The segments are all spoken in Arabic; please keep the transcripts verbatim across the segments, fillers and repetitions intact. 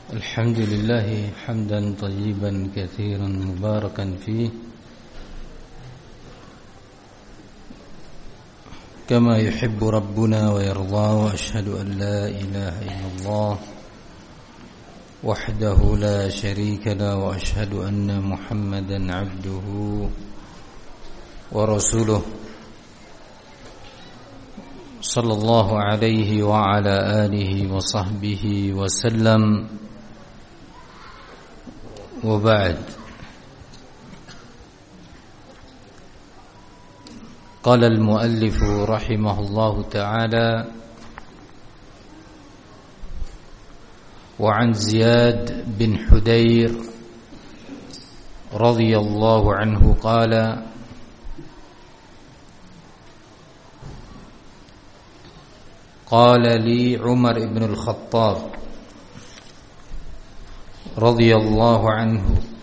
الحمد لله حمدا طيبا كثيرا مباركا فيه كما يحب ربنا ويرضى، وأشهد أن لا إله إلا الله وحده لا شريك له، وأشهد أن محمدا عبده ورسوله صلى الله عليه وعلى آله وصحبه وسلم. وبعد، قال المؤلف رحمه الله تعالى: وعن زياد بن حدير رضي الله عنه قال: قال لي عمر بن الخطاب رضي الله عنه: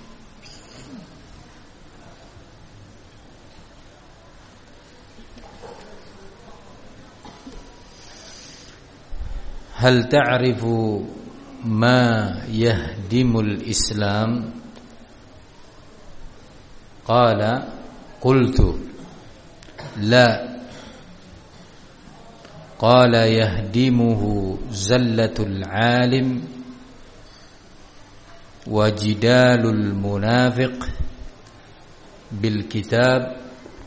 هل تعرف ما يهدم الإسلام؟ قال: قلت: لا. قال: يهدمه زلة العالم وجدال المنافق بالكتاب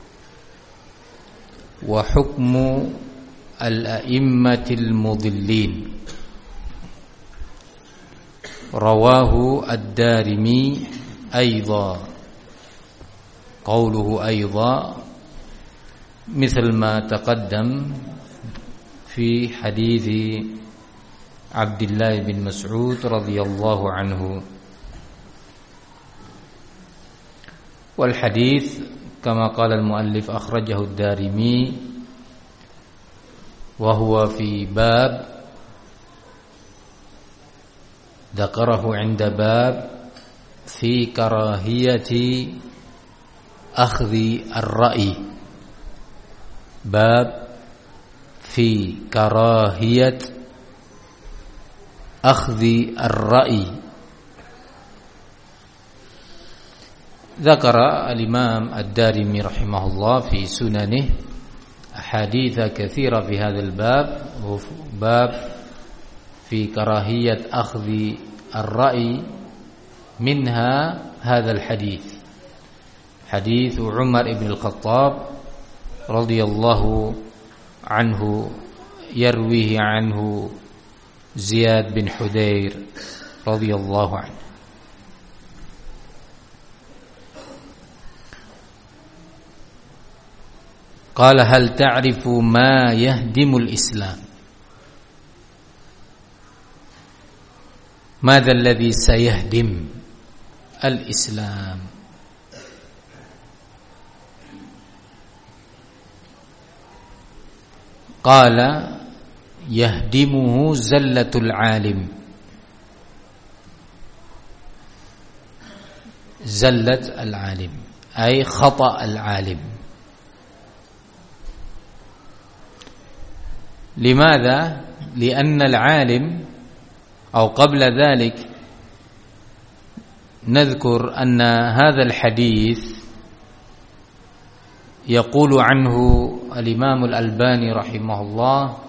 وحكم الأئمة المضلين. رواه الدارمي أيضا. قوله أيضا مثل ما تقدم في حديث عبد الله بن مسعود رضي الله عنه. والحديث كما قال المؤلف أخرجه الدارمي، وهو في باب ذكره عند باب في كراهية أخذ الرأي. باب في كراهية أخذ الرأي. ذكر الإمام الدارمي رحمه الله في سننه أحاديث كثيرة في هذا الباب، باب في كراهية أخذ الرأي، منها هذا الحديث، حديث عمر بن الخطاب رضي الله عنه، يرويه عنه زياد بن حدير رضي الله عنه. قال: هل تعرف ما يهدم الإسلام؟ ماذا الذي سيهدم الإسلام؟ قال: يهدمه زلة العالم. زلة العالم أي خطأ العالم. لماذا؟ لأن العالم، أو قبل ذلك نذكر أن هذا الحديث يقول عنه الإمام الألباني رحمه الله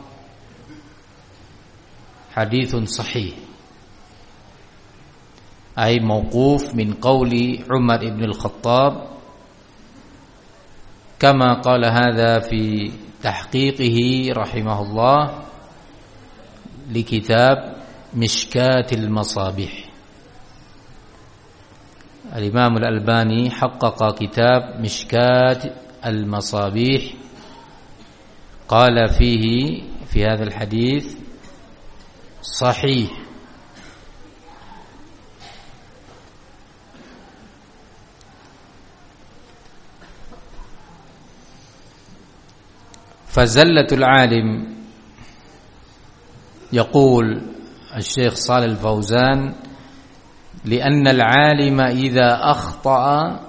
حديث صحيح، أي موقوف من قول عمر بن الخطاب، كما قال هذا في تحقيقه رحمه الله لكتاب مشكاة المصابيح. الإمام الألباني حقق كتاب مشكاة المصابيح، قال فيه في هذا الحديث صحيح. فزلة العالم، يقول الشيخ صالح الفوزان: لأن العالم إذا أخطأ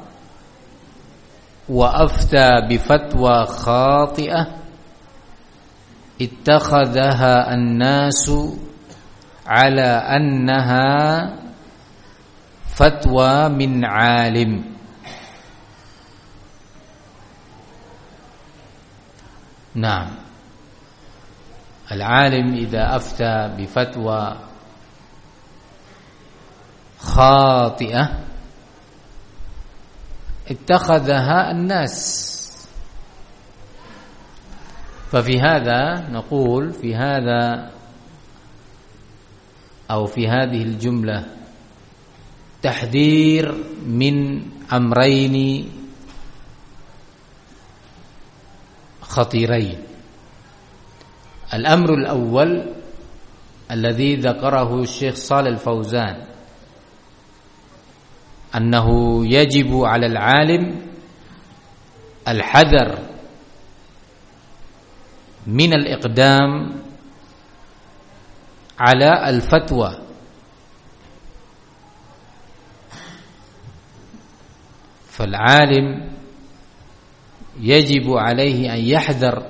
وأفتى بفتوى خاطئة اتخذها الناس على أنها فتوى من عالم. نعم، العالم إذا أفتى بفتوى خاطئة اتخذها الناس. ففي هذا نقول في هذا أو في هذه الجملة تحذير من أمرين خطيرين. الأمر الأول الذي ذكره الشيخ صالح الفوزان أنه يجب على العالم الحذر من الإقدام على الفتوى، فالعالم يجب عليه أن يحذر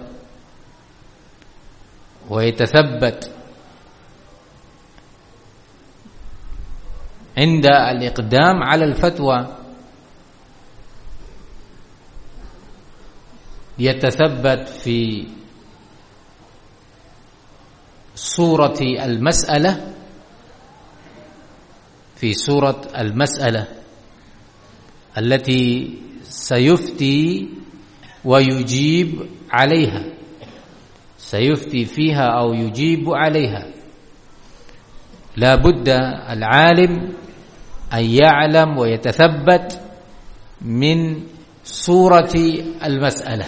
ويتثبت عند الإقدام على الفتوى، يتثبت في صورة المسألة في صورة المسألة التي سيفتي ويجيب عليها، سيفتي فيها أو يجيب عليها. لا بد العالم أن يعلم ويتثبت من صورة المسألة،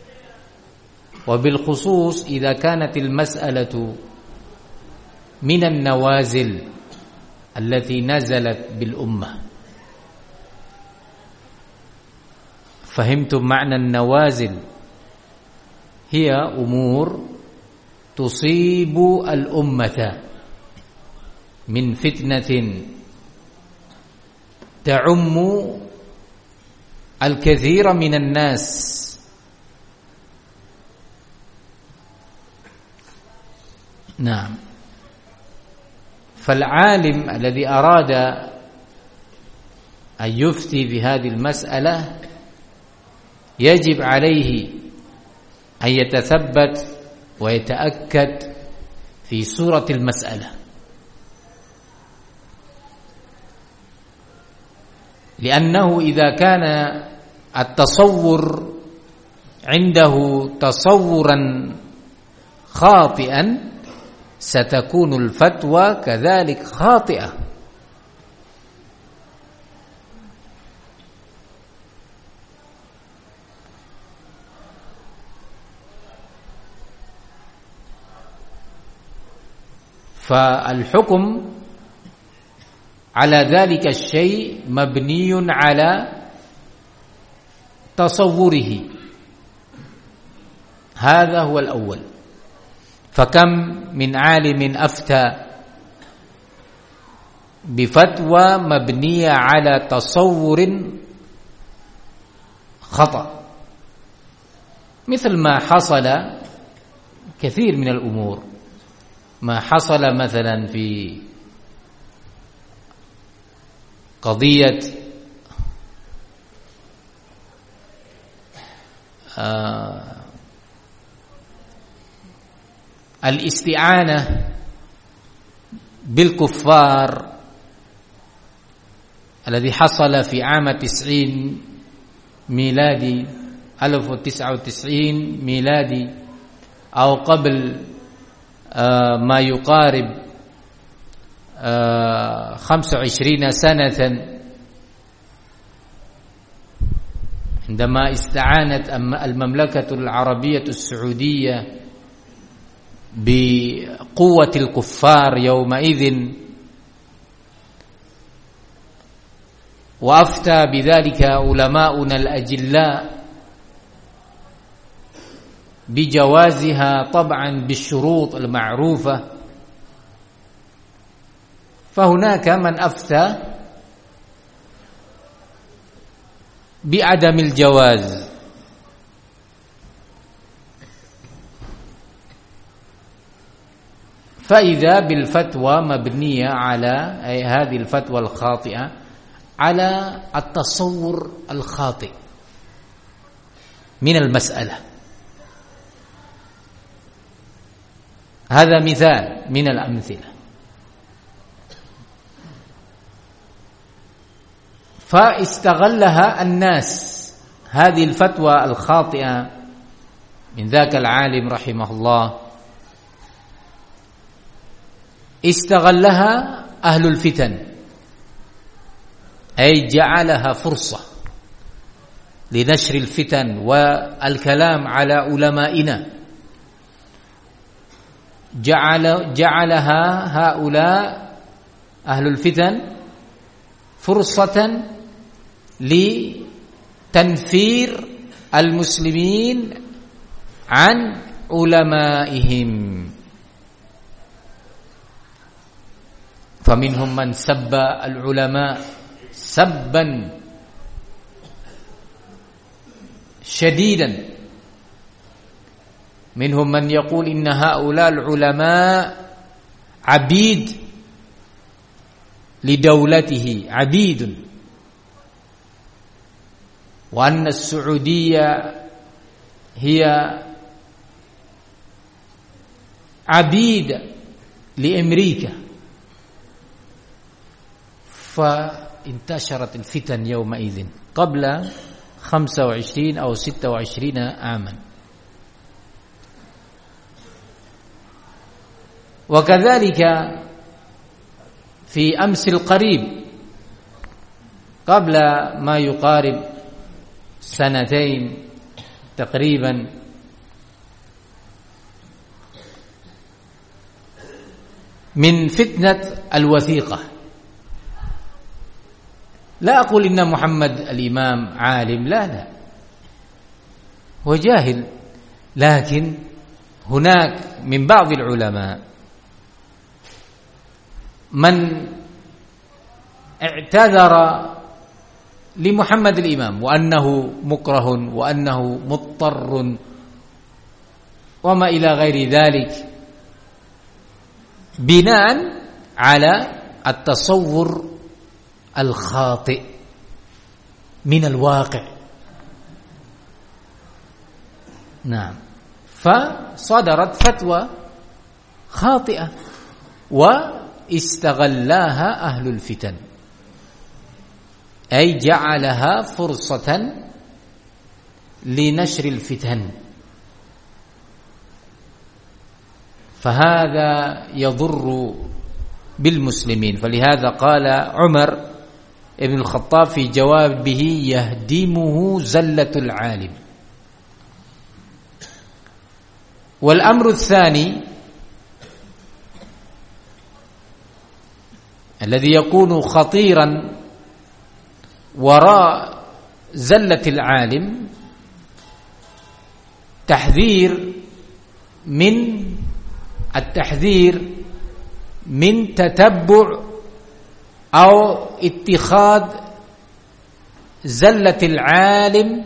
وبالخصوص إذا كانت المسألة من النوازل التي نزلت بالأمة. فهمتم معنى النوازل؟ هي أمور تصيب الأمة من فتنة تعم الكثير من الناس. نعم، فالعالم الذي أراد أن يفتي في هذه المسألة يجب عليه أن يتثبت ويتأكد في صورة المسألة، لأنه إذا كان التصور عنده تصورا خاطئا ستكون الفتوى كذلك خاطئة. فالحكم على ذلك الشيء مبني على تصوره، هذا هو الأول. فكم من عالم أفتى بفتوى مبنية على تصور خطأ، مثل ما حصل كثير من الأمور، ما حصل مثلا في قضية آه الاستعانة بالكفار الذي حصل في عام تسعين ميلادي ألف وتسعة وتسعين ميلادي أو قبل آه ما يقارب آه خمس وعشرين سنة، عندما استعانت المملكة العربية السعودية بقوة الكفار يومئذ، وأفتى بذلك علماؤنا الأجلاء بجوازها طبعا بالشروط المعروفة. فهناك من أفتى بعدم الجواز، فإذا بالفتوى مبنية على أي هذه الفتوى الخاطئة على التصور الخاطئ من المسألة. هذا مثال من الأمثلة. فاستغلها الناس هذه الفتوى الخاطئة من ذاك العالم رحمه الله، استغلها أهل الفتن، أي جعلها فرصة لنشر الفتن والكلام على علمائنا. جعل جعلها هؤلاء أهل الفتن فرصة لتنفير المسلمين عن علمائهم. فمنهم من سب العلماء سبا شديدا، منهم من يقول إن هؤلاء العلماء عبيد لدولته، عبيد، وأن السعودية هي عبيد لأمريكا. فانتشرت الفتن يومئذ قبل خمسة وعشرين أو ستة وعشرين عاما. وكذلك في أمس القريب قبل ما يقارب سنتين تقريبا، من فتنة الوثيقة. لا أقول إن محمد الإمام عالم، لا لا، هو جاهل، لكن هناك من بعض العلماء من اعتذر لمحمد الإمام وأنه مكره وأنه مضطر وما إلى غير ذلك، بناء على التصور الخاطئ من الواقع. نعم، فصدرت فتوى خاطئة واستغلاها أهل الفتن، أي جعلها فرصة لنشر الفتن. فهذا يضر بالمسلمين. فلهذا قال عمر ابن الخطاب في جوابه: يهدمه زلة العالم. والأمر الثاني الذي يكون خطيرا وراء زلة العالم، تحذير من التحذير من تتبع أو اتخاذ زلة العالم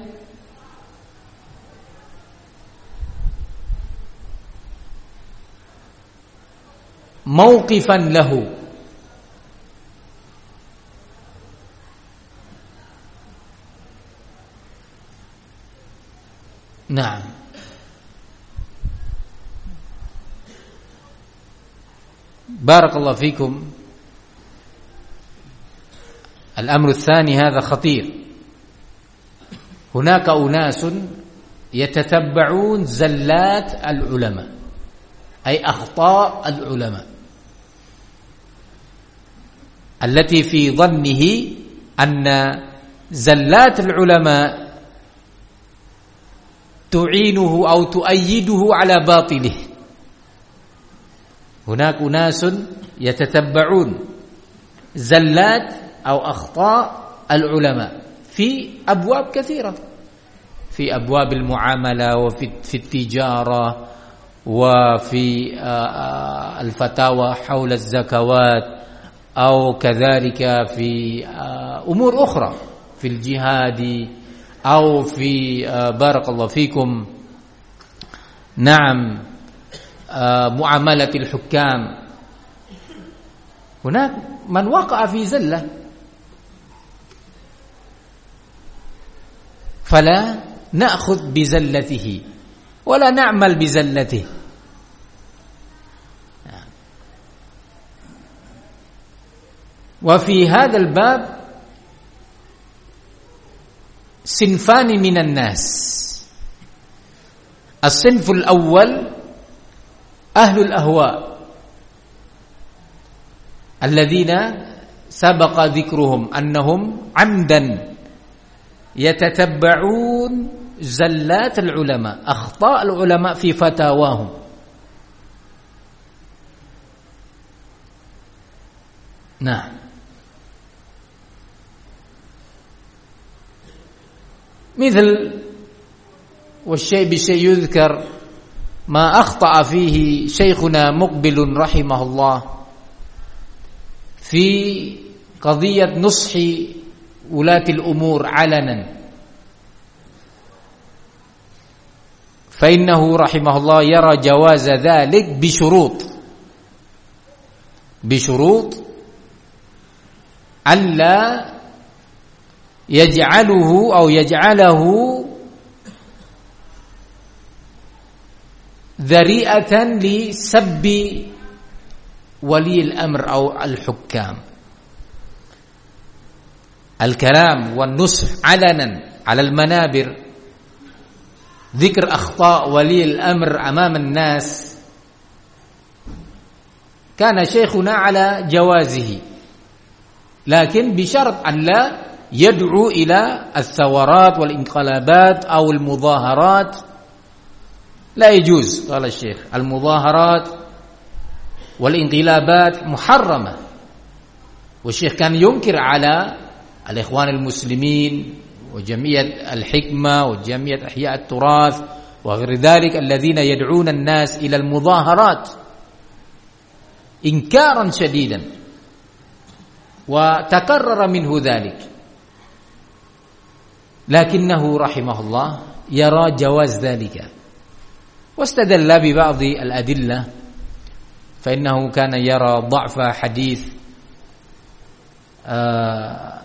موقفا له. نعم، بارك الله فيكم. الأمر الثاني هذا خطير. هناك أناس يتتبعون زلات العلماء، أي أخطاء العلماء التي في ظنه أن زلات العلماء تعينه أو تؤيده على باطله. هناك أناس يتتبعون زلات أو أخطاء العلماء في أبواب كثيرة، في أبواب المعاملة وفي في التجارة وفي الفتاوى حول الزكوات، أو كذلك في أمور أخرى، في الجهاد، أو في بارك الله فيكم نعم معاملة الحكام. هناك من وقع في زلة، فلا نأخذ بزلته ولا نعمل بزلته. وفي هذا الباب صنفان من الناس. الصنف الأول أهل الأهواء الذين سبق ذكرهم أنهم عمدا يتتبعون زلات العلماء، أخطاء العلماء في فتاواهم. نعم. مثل والشيء بشيء يذكر ما أخطأ فيه شيخنا مقبل رحمه الله في قضية نصح ولاة الأمور علنا، فإنه رحمه الله يرى جواز ذلك بشروط بشروط ألا يجعله أو يجعله ذريعة لسب ولي الأمر أو الحكام. الكلام والنصح علنا على المنابر، ذكر أخطاء ولي الأمر أمام الناس، كان شيخنا على جوازه، لكن بشرط أن لا يدعو إلى الثورات والانقلابات أو المظاهرات. لا يجوز، قال الشيخ، المظاهرات والانقلابات محرمة. والشيخ كان ينكر على الإخوان المسلمين وجمعية الحكمة وجمعية إحياء التراث وغير ذلك الذين يدعون الناس إلى المظاهرات إنكارا شديدا، وتكرر منه ذلك، لكنه رحمه الله يرى جواز ذلك، واستدل ببعض الأدلة. فإنه كان يرى ضعف حديث آه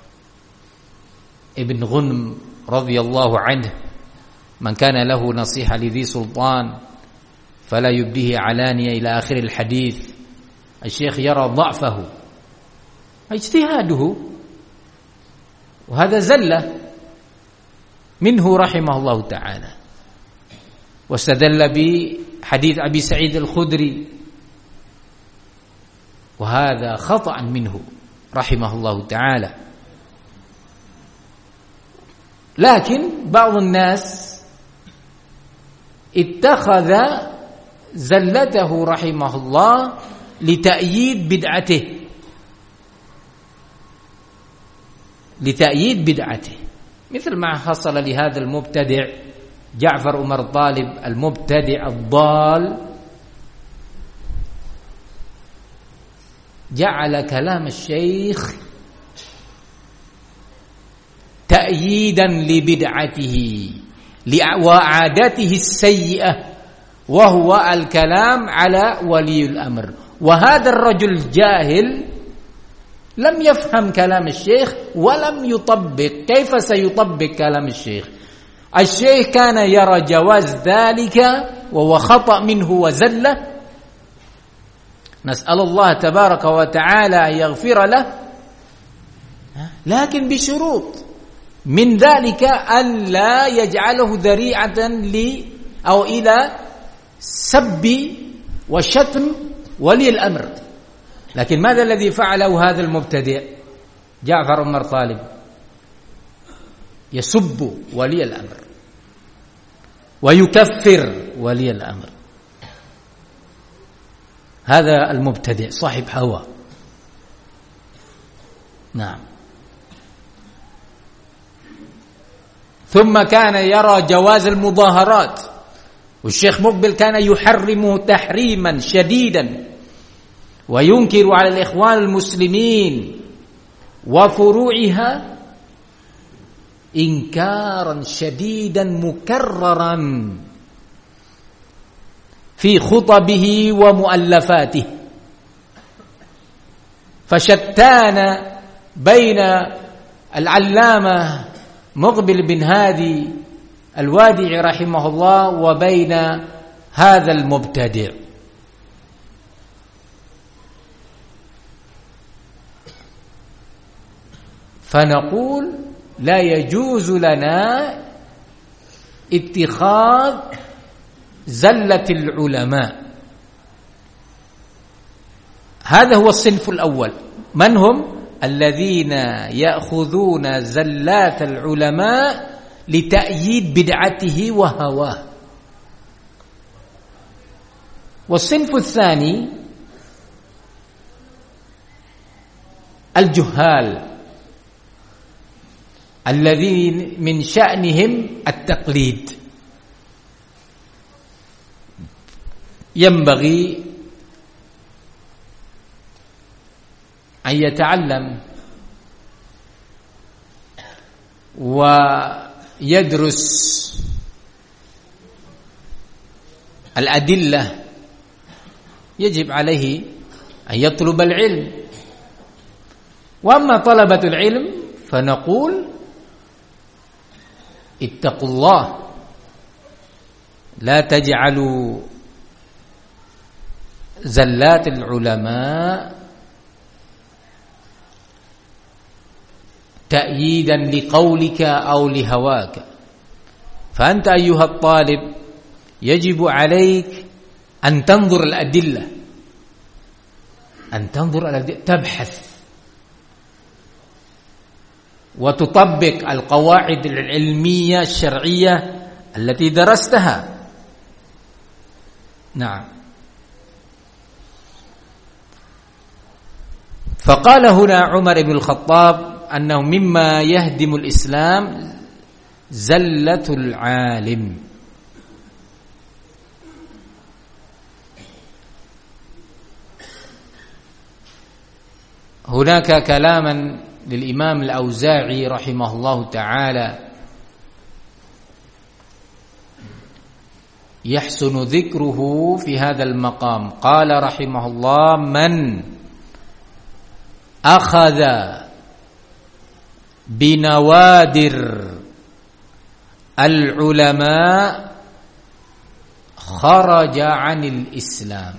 ابن غنم رضي الله عنه: من كان له نصيحة لذي سلطان فلا يبديه علانية، إلى آخر الحديث. الشيخ يرى ضعفه، اجتهاده، وهذا زلة منه رحمه الله تعالى. واستدل بحديث أبي سعيد الخدري، وهذا خطأ منه رحمه الله تعالى. لكن بعض الناس اتخذ زلته رحمه الله لتأييد بدعته لتأييد بدعته مثل ما حصل لهذا المبتدع جعفر عمر طالب المبتدع الضال، جعل كلام الشيخ تأييدا لبدعته وعادته السيئة، وهو الكلام على ولي الأمر. وهذا الرجل الجاهل لم يفهم كلام الشيخ ولم يطبق. كيف سيطبق كلام الشيخ؟ الشيخ كان يرى جواز ذلك، وهو خطأ منه وزلة. نسأل الله تبارك وتعالى أن يغفر له، لكن بشروط. من ذلك أن لا يجعله ذريعة ل أو إلى سب وشتم ولي الأمر. لكن ماذا الذي فعله هذا المبتدع جعفر عمر طالب؟ يسب ولي الأمر ويكفر ولي الأمر. هذا المبتدع صاحب هوى. نعم. ثم كان يرى جواز المظاهرات، والشيخ مقبل كان يحرمه تحريما شديدا، وينكر على الإخوان المسلمين وفروعها إنكارا شديدا مكررا. في خطبه ومؤلفاته، فشتان بين العلامة مقبل بن هادي الوادعي رحمه الله وبين هذا المبتدع. فنقول لا يجوز لنا اتخاذ زلة العلماء. هذا هو الصنف الأول. من هم؟ الذين يأخذون زلات العلماء لتأييد بدعته وهواه. والصنف الثاني الجهال الذين من شأنهم التقليد. ينبغي أن يتعلم ويدرس الأدلة، يجب عليه أن يطلب العلم. وأما طلبة العلم فنقول اتقوا الله، لا تجعلوا زلات العلماء تأييدا لقولك أو لهواك. فأنت أيها الطالب يجب عليك أن تنظر الأدلة، أن تنظر الأدلة، تبحث وتطبق القواعد العلمية الشرعية التي درستها. نعم. فقال هنا عمر بن الخطاب أنه مما يهدم الإسلام زلة العالم. هناك كلاما للإمام الأوزاعي رحمه الله تعالى يحسن ذكره في هذا المقام. قال رحمه الله: من أخذ بنوادر العلماء خرج عن الإسلام.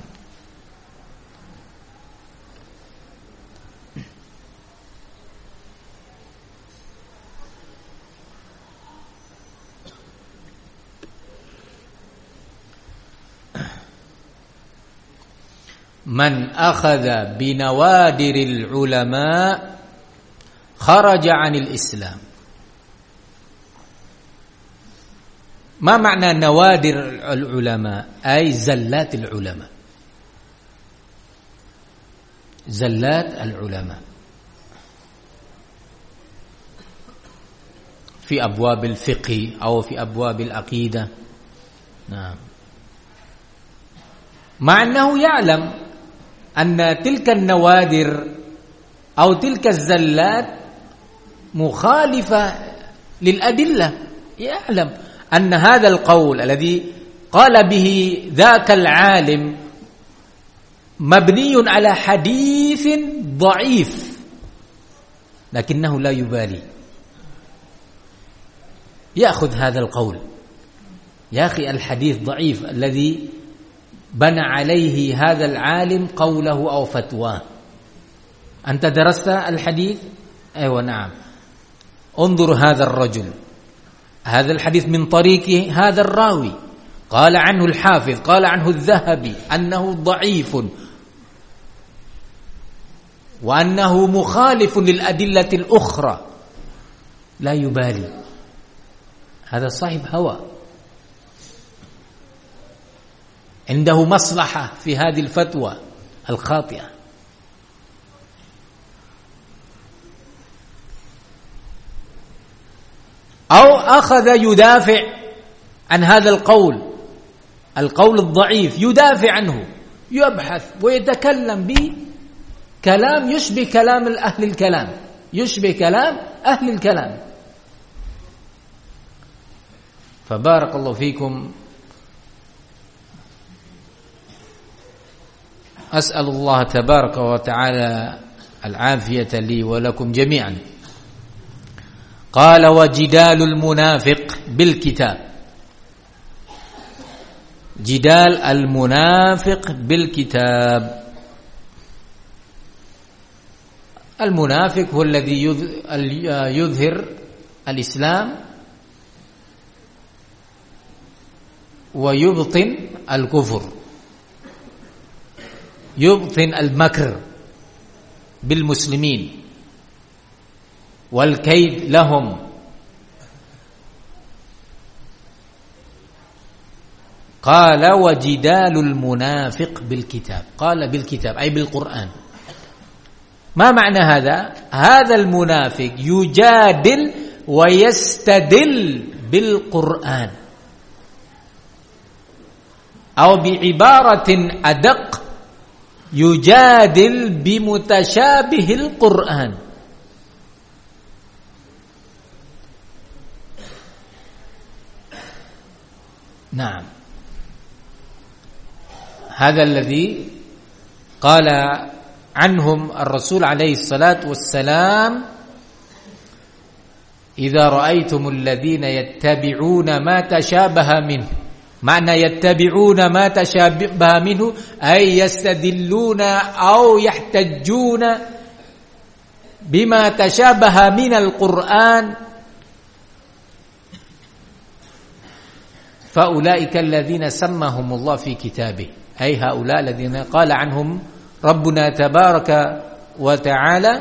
من أخذ بنوادر العلماء خرج عن الإسلام. ما معنى نوادر العلماء؟ أي زلات العلماء، زلات العلماء في أبواب الفقه أو في أبواب العقيدة. نعم. مع أنه يعلم أن تلك النوادر أو تلك الزلات مخالفة للأدلة، يعلم أن هذا القول الذي قال به ذاك العالم مبني على حديث ضعيف، لكنه لا يبالي، يأخذ هذا القول. يا أخي الحديث ضعيف الذي بنى عليه هذا العالم قوله أو فتواه. أنت درست الحديث؟ أيوة نعم. انظر هذا الرجل، هذا الحديث من طريق هذا الراوي، قال عنه الحافظ، قال عنه الذهبي أنه ضعيف وأنه مخالف للأدلة الأخرى، لا يبالي. هذا صاحب هوى، عنده مصلحة في هذه الفتوى الخاطئة. أو أخذ يدافع عن هذا القول، القول الضعيف، يدافع عنه، يبحث ويتكلم بكلام يشبه كلام أهل الكلام، يشبه كلام أهل الكلام. فبارك الله فيكم، As'alullah tabaraka wa ta'ala al-afiyata li wa lakum jami'an. Qala wa jidalul munafiq bil kitab. Jidal al-munafiq bil kitab. Al-munafiq huwa alladhi yudhhir al-islam wa yubtin al-kufr, yubtin al-makr bil muslimin wal kaid lahum. Qala wa jidalul munafiq bil kitab. Qala bil kitab ay bil Quran. Ma ma'na hadha? Hadha al munafiq yujadil wa yastadil bil Quran. Aw bi ibaratin adaq yujadil bi mutashabihil Quran. Naam. هذا الذي قال عنهم الرسول عليه الصلاة والسلام إذا رأيتم الذين يتبعون ما تشابه منه. معنى يتبعون ما تشابه منه أي يستدلون أو يحتجون بما تشابه من القرآن فأولئك الذين سماهم الله في كتابه أي هؤلاء الذين قال عنهم ربنا تبارك وتعالى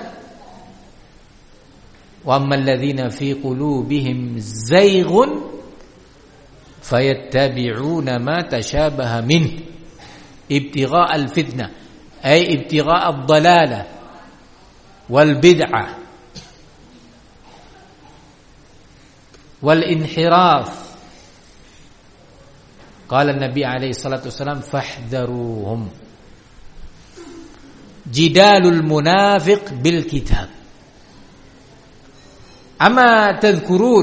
وأما الذين في قلوبهم زيغ فيتبعون ما تشابه منه ابتغاء الفتنة أي ابتغاء الضلالة والبدعة والانحراف. قال النبي عليه الصلاة والسلام فاحذروهم. جدال المنافق بالكتاب. أما تذكرون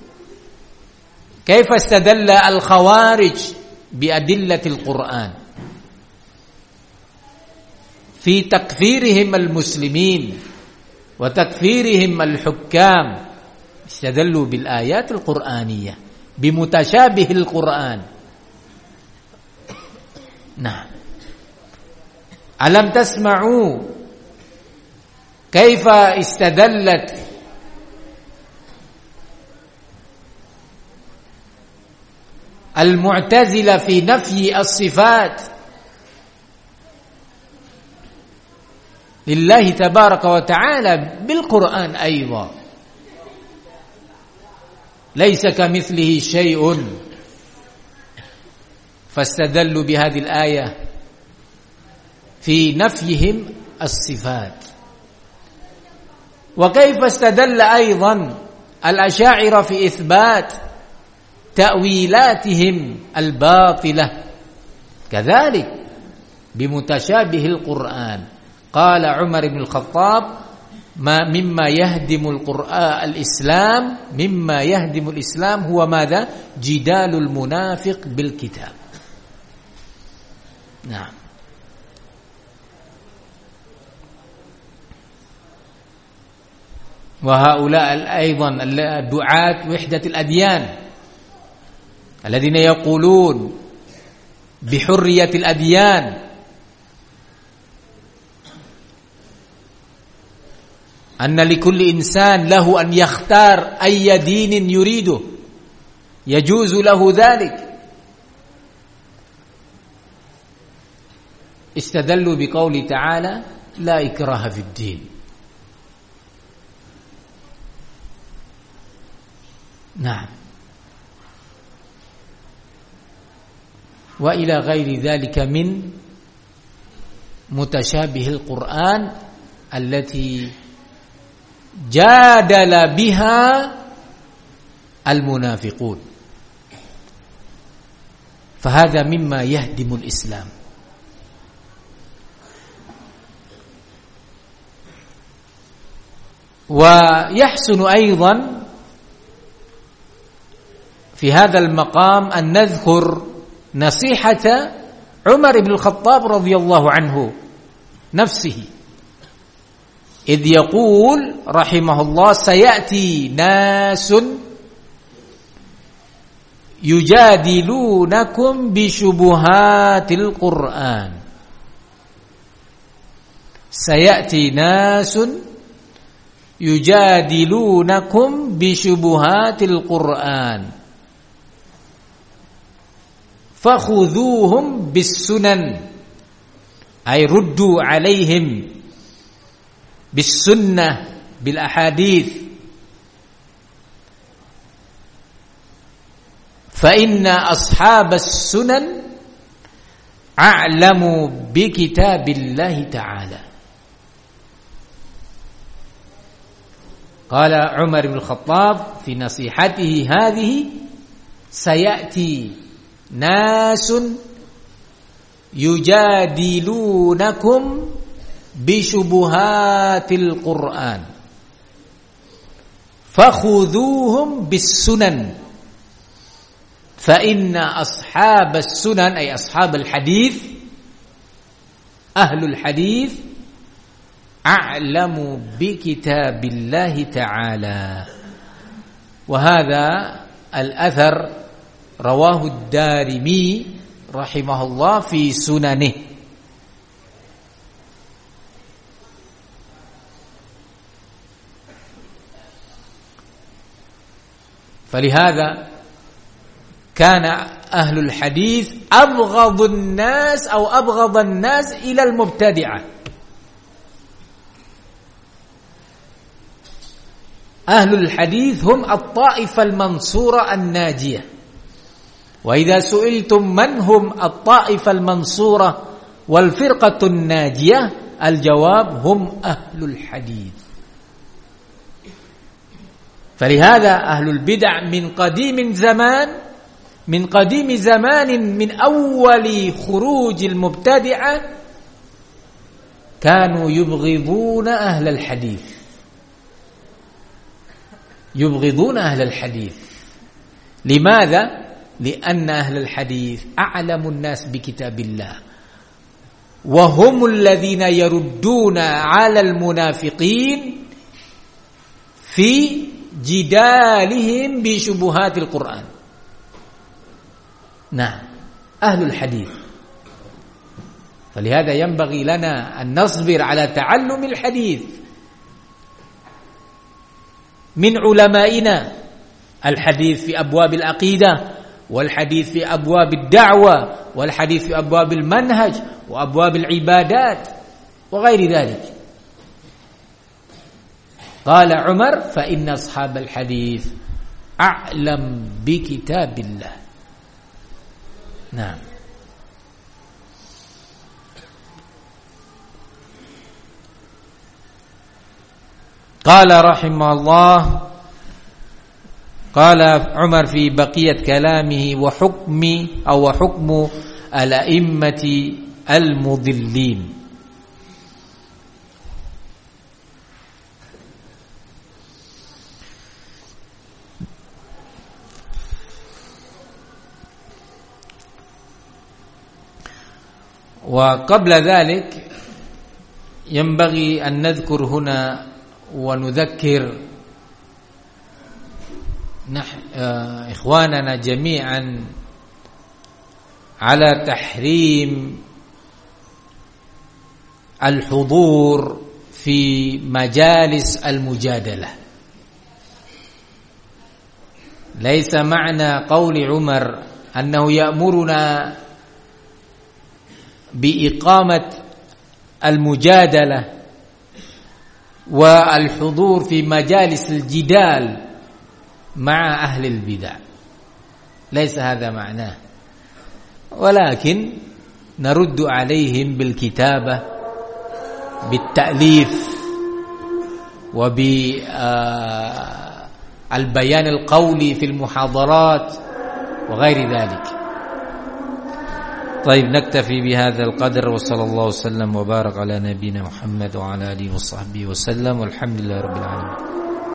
كيف استدل الخوارج بأدلة القرآن في تكفيرهم المسلمين وتكفيرهم الحكام؟ استدلوا بالآيات القرآنية بمتشابه القرآن. Nah, alam tasma'u kaifa istadallat al-mu'tazila fi nafyi as-sifat lillahi tabaraka wa ta'ala bil Qur'an ayda. Laysa kamithlihi syai'un. فاستدلوا بهذه الآية في نفيهم الصفات. وكيف استدل أيضا الأشاعرة في إثبات تأويلاتهم الباطلة كذلك بمتشابه القرآن. قال عمر بن الخطاب ما مما يهدم القرآن الإسلام مما يهدم الإسلام هو ماذا؟ جدال المنافق بالكتاب. نعم. وهؤلاء أيضا دعاة وحدة الأديان الذين يقولون بحرية الأديان أن لكل إنسان له أن يختار أي دين يريده يجوز له ذلك. استدلوا بقوله تعالى لا إكراه في الدين. نعم. وإلى غير ذلك من متشابه القرآن التي جادل بها المنافقون. فهذا مما يهدم الإسلام. ويحسن أيضا في هذا المقام أن نذكر نصيحة Umar ibn Khattab radhiyallahu anhu nafsihi idh yaqul rahimahullah sayati nasun yujadilunakum bi syubuhatil Qur'an. Sayati nasun yujadilunakum bi syubuhatil Qur'an fakhudhuhum bis sunan ay ruddu alaihim bis sunnah bil ahadith fa inna ashabas sunan a'lamu bi kitabillahi ta'ala. Qala Umar bin Khattab fi nasihatihi hadhihi sayati nasun yujadilunakum bi syubuhatil Qur'an fakhudhuhum bis sunan fa inna ashabas sunan ay ashabul hadith ahlul hadith a'lamu bi kitabillahi ta'ala. Wa hadha al-athar rawahu ad-Darimi rahimahullah fi sunanih. Falihada kana ahlul hadith abghadun nas atau abghadan nas ila al-mubtadi'ah. Ahlul hadith hum at-ta'ifah al-mansurah an-najiyah. Wa idza su'iltum man hum at-ta'ifah al-mansurah wal firqatu an-najiyah, al-jawab hum ahlul hadith. فلهذا أهل البدع من قديم زمان من قديم زمان من أول خروج المبتدعة كانوا يبغضون أهل الحديث يبغضون أهل الحديث. لماذا؟ لأن أهل الحديث أعلم الناس بكتاب الله وهم الذين يردون على المنافقين في جدالهم بشبهات القرآن. نعم أهل الحديث. فلهذا ينبغي لنا أن نصبر على تعلم الحديث من علمائنا، الحديث في أبواب العقيدة، والحديث في أبواب الدعوة، والحديث في أبواب المنهج وأبواب العبادات وغير ذلك. قال عمر فإن أصحاب الحديث أعلم بكتاب الله. نعم. قال رحمه الله قال عمر في بقية كلامه وحكم أو حكم الأئمة المضلين. وقبل ذلك ينبغي أن نذكر هنا ونذكر إخواننا جميعا على تحريم الحضور في مجالس المجادلة. ليس معنى قول عمر أنه يأمرنا بإقامة المجادلة والحضور في مجالس الجدال مع أهل البدع، ليس هذا معناه، ولكن نرد عليهم بالكتابة بالتأليف وبالبيان القولي في المحاضرات وغير ذلك. طيب نكتفي بهذا القدر وصلى الله وسلم وبارك على نبينا محمد وعلى آله وصحبه وسلم والحمد لله رب العالمين.